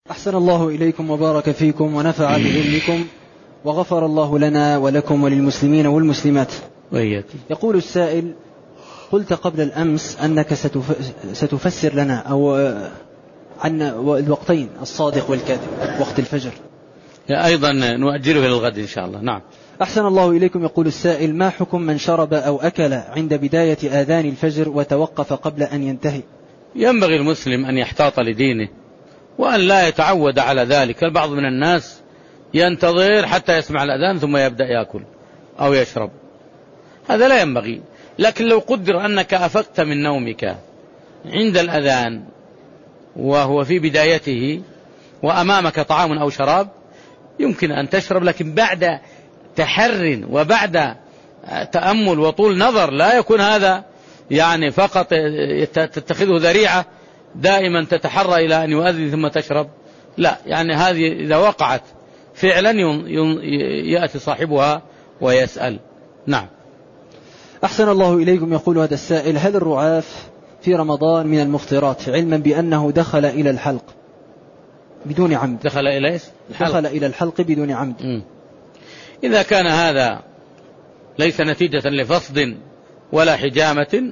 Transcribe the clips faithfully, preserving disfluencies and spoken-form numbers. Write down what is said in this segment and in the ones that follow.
أحسن الله إليكم وبارك فيكم ونفع بعلمكم وغفر الله لنا ولكم وللمسلمين والمسلمات وإياكم. يقول السائل: قلت قبل الأمس أنك ستفسر لنا أو عن الوقتين الصادق والكاذب وقت الفجر، أيضا نؤجله إلى الغد إن شاء الله. نعم. أحسن الله إليكم. يقول السائل: ما حكم من شرب أو أكل عند بداية آذان الفجر وتوقف قبل أن ينتهي؟ ينبغي المسلم أن يحتاط لدينه وأن لا يتعود على ذلك. البعض من الناس ينتظر حتى يسمع الأذان ثم يبدأ يأكل أو يشرب، هذا لا ينبغي. لكن لو قدر أنك أفقت من نومك عند الأذان وهو في بدايته وأمامك طعام أو شراب يمكن أن تشرب، لكن بعد تحر وبعد تأمل وطول نظر، لا يكون هذا يعني فقط تتخذه ذريعة دائما تتحرى إلى أن يؤذن ثم تشرب، لا، يعني هذه إذا وقعت فعلا يأتي صاحبها ويسأل. نعم. أحسن الله إليكم. يقول هذا السائل: هل الرعاف في رمضان من المفطرات، علما بأنه دخل إلى الحلق بدون عمد؟ دخل إلى إيش؟ دخل إلى الحلق بدون عمد. م. إذا كان هذا ليس نتيجة لفصد ولا حجامة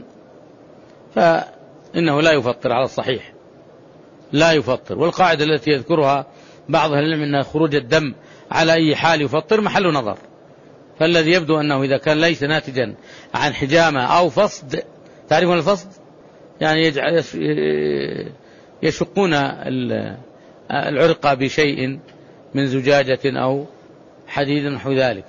فإنه لا يفطر على الصحيح، لا يفطر. والقاعدة التي يذكرها بعض أهل العلم أن خروج الدم على أي حال يفطر محل نظر، فالذي يبدو أنه إذا كان ليس ناتجا عن حجامة أو فصد، تعرفون الفصد يعني يشقون العرق بشيء من زجاجة أو حديد نحو ذلك،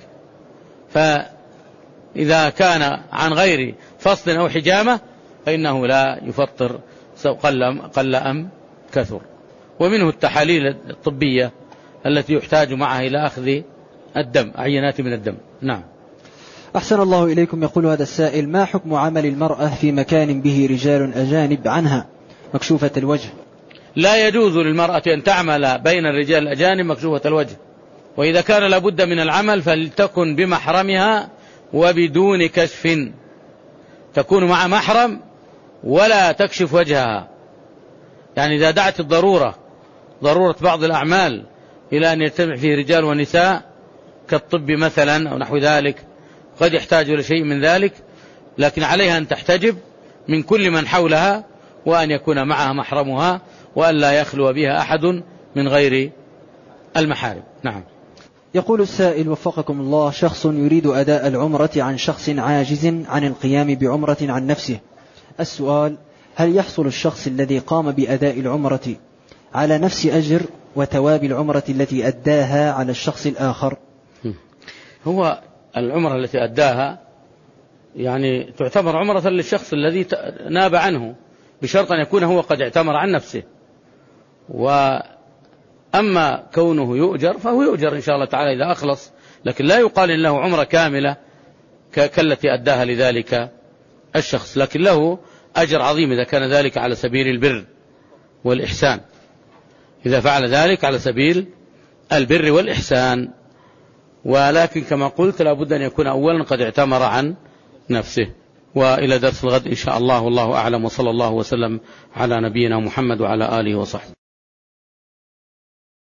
فإذا كان عن غير فصد أو حجامة فإنه لا يفطر قل, قل أم كثر. ومنه التحاليل الطبية التي يحتاج معها إلى أخذ الدم، عينات من الدم. نعم. أحسن الله إليكم. يقول هذا السائل: ما حكم عمل المرأة في مكان به رجال أجانب عنها مكشوفة الوجه؟ لا يجوز للمرأة أن تعمل بين الرجال الأجانب مكشوفة الوجه، وإذا كان لابد من العمل فلتكن بمحرمها وبدون كشف، تكون مع محرم ولا تكشف وجهها. يعني إذا دعت الضرورة، ضرورة بعض الأعمال، إلى أن يجتمع فيه رجال ونساء كالطب مثلا أو نحو ذلك، قد يحتاج إلى شيء من ذلك، لكن عليها أن تحتجب من كل من حولها وأن يكون معها محرمها وأن لا يخلو بها أحد من غير المحارم. نعم. يقول السائل: وفقكم الله، شخص يريد أداء العمرة عن شخص عاجز عن القيام بعمرة عن نفسه. السؤال: هل يحصل الشخص الذي قام بأداء العمرة على نفس أجر وثواب العمرة التي أداها على الشخص الآخر؟ هو العمرة التي أداها يعني تعتبر عمرة للشخص الذي ناب عنه، بشرط أن يكون هو قد اعتمر عن نفسه. وأما كونه يؤجر فهو يؤجر إن شاء الله تعالى إذا أخلص، لكن لا يقال إن له عمرة كاملة كالتي أداها لذلك الشخص، لكن له أجر عظيم إذا كان ذلك على سبيل البر والإحسان، إذا فعل ذلك على سبيل البر والإحسان. ولكن كما قلت لابد أن يكون أولا قد اعتمر عن نفسه. وإلى درس الغد إن شاء الله، والله أعلم، وصلى الله وسلم على نبينا محمد وعلى آله وصحبه.